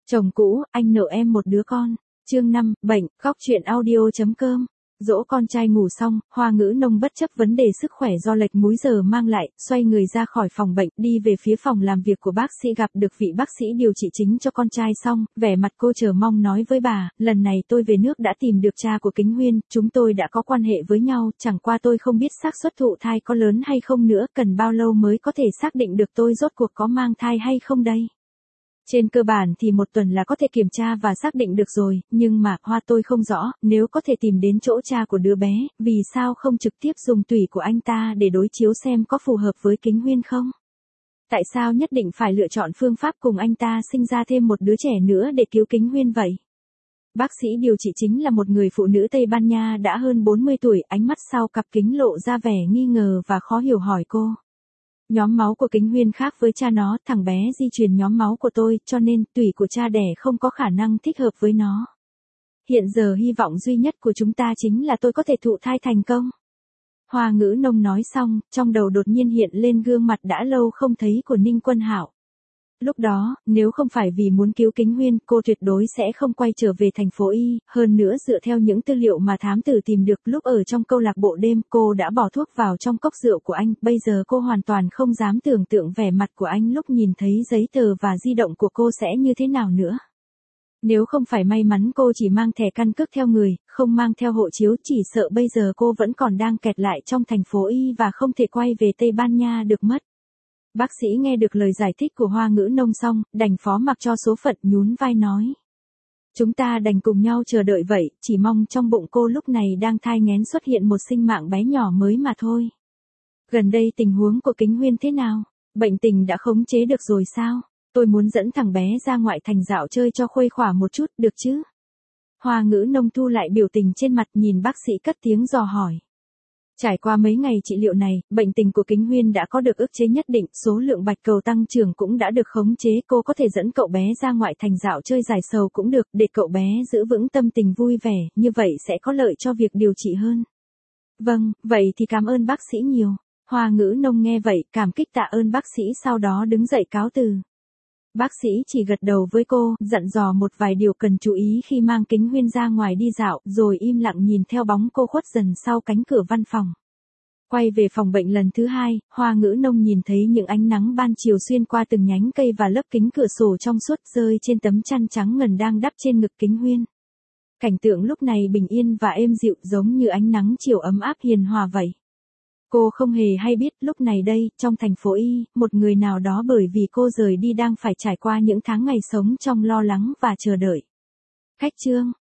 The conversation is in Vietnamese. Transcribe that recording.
Chồng cũ, anh nợ em một đứa con. Chương 5, bệnh, góc chuyện audio.com. Dỗ con trai ngủ xong, Hoa Ngữ Nông bất chấp vấn đề sức khỏe do lệch múi giờ mang lại, xoay người ra khỏi phòng bệnh, đi về phía phòng làm việc của bác sĩ, gặp được vị bác sĩ điều trị chính cho con trai xong, vẻ mặt cô chờ mong nói với bà, lần này tôi về nước đã tìm được cha của Kính Huyên, chúng tôi đã có quan hệ với nhau, chẳng qua tôi không biết xác suất thụ thai có lớn hay không nữa, cần bao lâu mới có thể xác định được tôi rốt cuộc có mang thai hay không đây? Trên cơ bản thì 1 tuần là có thể kiểm tra và xác định được rồi, nhưng mà, Hoa tôi không rõ, nếu có thể tìm đến chỗ cha của đứa bé, vì sao không trực tiếp dùng tủy của anh ta để đối chiếu xem có phù hợp với Kính Huyên không? Tại sao nhất định phải lựa chọn phương pháp cùng anh ta sinh ra thêm một đứa trẻ nữa để cứu Kính Huyên vậy? Bác sĩ điều trị chính là một người phụ nữ Tây Ban Nha đã hơn 40 tuổi, ánh mắt sau cặp kính lộ ra vẻ nghi ngờ và khó hiểu hỏi cô. Nhóm máu của Kính Huyên khác với cha nó, thằng bé di truyền nhóm máu của tôi, cho nên tủy của cha đẻ không có khả năng thích hợp với nó. Hiện giờ hy vọng duy nhất của chúng ta chính là tôi có thể thụ thai thành công. Hoa Ngữ Nông nói xong, trong đầu đột nhiên hiện lên gương mặt đã lâu không thấy của Ninh Quân Hạo. Lúc đó, nếu không phải vì muốn cứu Kính Huyên, cô tuyệt đối sẽ không quay trở về thành phố Y, hơn nữa dựa theo những tư liệu mà thám tử tìm được lúc ở trong câu lạc bộ đêm, cô đã bỏ thuốc vào trong cốc rượu của anh, bây giờ cô hoàn toàn không dám tưởng tượng vẻ mặt của anh lúc nhìn thấy giấy tờ và di động của cô sẽ như thế nào nữa. Nếu không phải may mắn cô chỉ mang thẻ căn cước theo người, không mang theo hộ chiếu, chỉ sợ bây giờ cô vẫn còn đang kẹt lại trong thành phố Y và không thể quay về Tây Ban Nha được mất. Bác sĩ nghe được lời giải thích của Hoa Ngữ Nông xong, đành phó mặc cho số phận, nhún vai nói. Chúng ta đành cùng nhau chờ đợi vậy, chỉ mong trong bụng cô lúc này đang thai nghén xuất hiện một sinh mạng bé nhỏ mới mà thôi. Gần đây tình huống của Kính Huyên thế nào? Bệnh tình đã khống chế được rồi sao? Tôi muốn dẫn thằng bé ra ngoại thành dạo chơi cho khuây khỏa một chút, được chứ? Hoa Ngữ Nông thu lại biểu tình trên mặt, nhìn bác sĩ cất tiếng dò hỏi. Trải qua mấy ngày trị liệu này, bệnh tình của Kính Huyên đã có được ức chế nhất định, số lượng bạch cầu tăng trưởng cũng đã được khống chế, cô có thể dẫn cậu bé ra ngoại thành dạo chơi giải sầu cũng được, để cậu bé giữ vững tâm tình vui vẻ, như vậy sẽ có lợi cho việc điều trị hơn. Vâng, vậy thì cảm ơn bác sĩ nhiều. Hoa Ngữ Nông nghe vậy, cảm kích tạ ơn bác sĩ, sau đó đứng dậy cáo từ. Bác sĩ chỉ gật đầu với cô, dặn dò một vài điều cần chú ý khi mang Kính Huyên ra ngoài đi dạo, rồi im lặng nhìn theo bóng cô khuất dần sau cánh cửa văn phòng. Quay về phòng bệnh lần thứ 2, Hoa Ngữ Nông nhìn thấy những ánh nắng ban chiều xuyên qua từng nhánh cây và lớp kính cửa sổ trong suốt rơi trên tấm chăn trắng ngần đang đắp trên ngực Kính Huyên. Cảnh tượng lúc này bình yên và êm dịu, giống như ánh nắng chiều ấm áp hiền hòa vậy. Cô không hề hay biết lúc này đây, trong thành phố Y, một người nào đó bởi vì cô rời đi đang phải trải qua những tháng ngày sống trong lo lắng và chờ đợi. Khách trương.